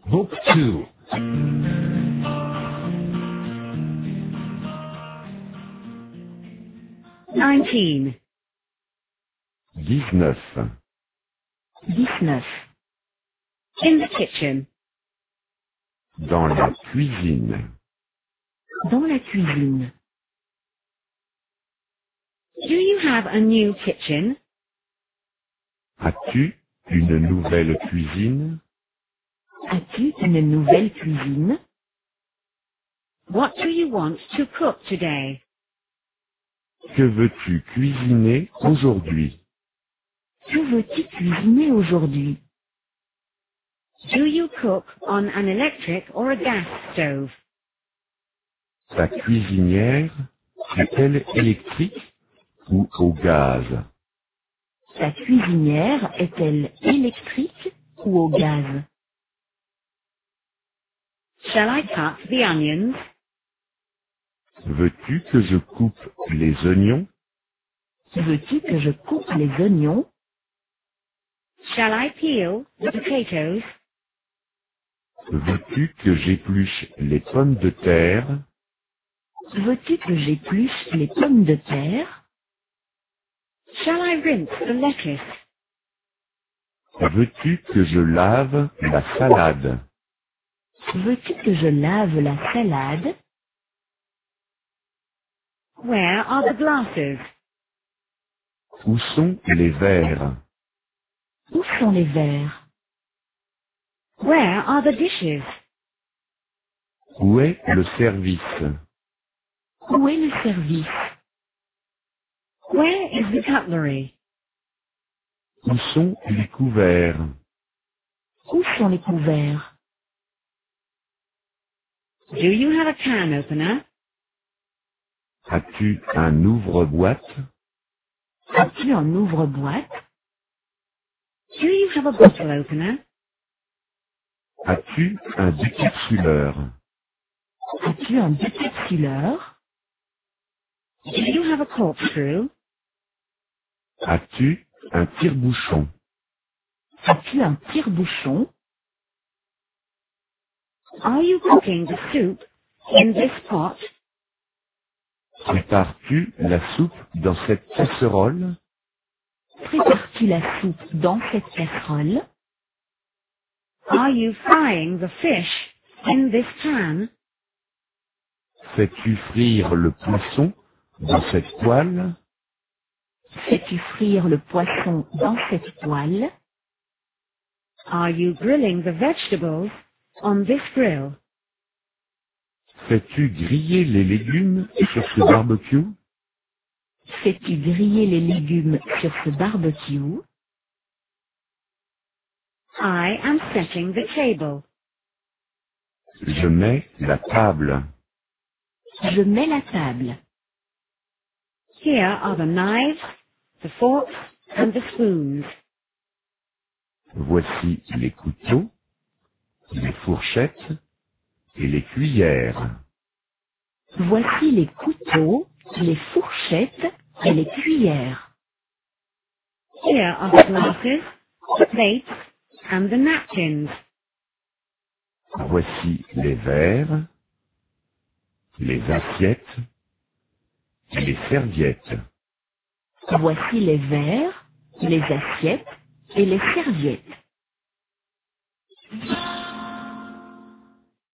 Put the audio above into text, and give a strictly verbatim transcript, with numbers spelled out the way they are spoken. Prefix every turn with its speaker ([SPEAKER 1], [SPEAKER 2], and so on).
[SPEAKER 1] Book two.
[SPEAKER 2] Nineteen.
[SPEAKER 1] dix-neuf.
[SPEAKER 2] Dix-neuf. In the kitchen.
[SPEAKER 1] Dans la cuisine.
[SPEAKER 2] Dans la cuisine. Do you have a new kitchen?
[SPEAKER 1] As-tu une nouvelle cuisine?
[SPEAKER 2] As-tu une nouvelle cuisine? What do you want to cook today?
[SPEAKER 1] Que veux-tu cuisiner aujourd'hui?
[SPEAKER 2] Que veux-tu cuisiner aujourd'hui? Do you cook on an electric or a gas stove?
[SPEAKER 1] Ta cuisinière est-elle électrique ou au gaz?
[SPEAKER 2] Ta cuisinière est-elle électrique ou au gaz? Shall I cut the onions?
[SPEAKER 1] Veux-tu que je coupe les oignons?
[SPEAKER 2] Veux-tu que je coupe les oignons? Shall I peel the potatoes?
[SPEAKER 1] Veux-tu que j'épluche les pommes de terre?
[SPEAKER 2] Veux-tu que j'épluche les pommes de terre? Shall I rinse the lettuce?
[SPEAKER 1] Veux-tu que je lave la salade?
[SPEAKER 2] Veux-tu que je lave la salade? Where are the glasses?
[SPEAKER 1] Où sont les verres?
[SPEAKER 2] Où sont les verres? Where are the dishes?
[SPEAKER 1] Où est le service?
[SPEAKER 2] Où est le service? Where is the cutlery?
[SPEAKER 1] Où sont les couverts?
[SPEAKER 2] Où sont les couverts? Do you have a can opener?
[SPEAKER 1] As-tu un ouvre-boîte?
[SPEAKER 2] As-tu un ouvre-boîte? Do you have a bottle opener?
[SPEAKER 1] As-tu un décapsuleur?
[SPEAKER 2] As-tu un décapsuleur? Do you have a corkscrew?
[SPEAKER 1] As-tu un tire-bouchon?
[SPEAKER 2] As-tu un tire-bouchon? Are you cooking the soup in this pot?
[SPEAKER 1] Prépares-tu la soupe dans cette casserole?
[SPEAKER 2] Prépares-tu la soupe dans cette casserole? Are you frying the fish in this pan?
[SPEAKER 1] Fais-tu frire le poisson dans cette poêle?
[SPEAKER 2] Fais-tu frire le poisson dans cette poêle? Are you grilling the vegetables on this grill?
[SPEAKER 1] Fais-tu griller les légumes sur ce barbecue?
[SPEAKER 2] Fais-tu griller les légumes sur ce barbecue? I am setting the table.
[SPEAKER 1] Je mets la table.
[SPEAKER 2] Je mets la table. Here are the knives, the forks, and the spoons.
[SPEAKER 1] Voici les couteaux, les fourchettes et les cuillères.
[SPEAKER 2] Voici les couteaux, les fourchettes et les cuillères. Here are the glasses, the plates, and the napkins.
[SPEAKER 1] Voici les verres, les assiettes et les serviettes.
[SPEAKER 2] Voici les verres, les assiettes et les serviettes.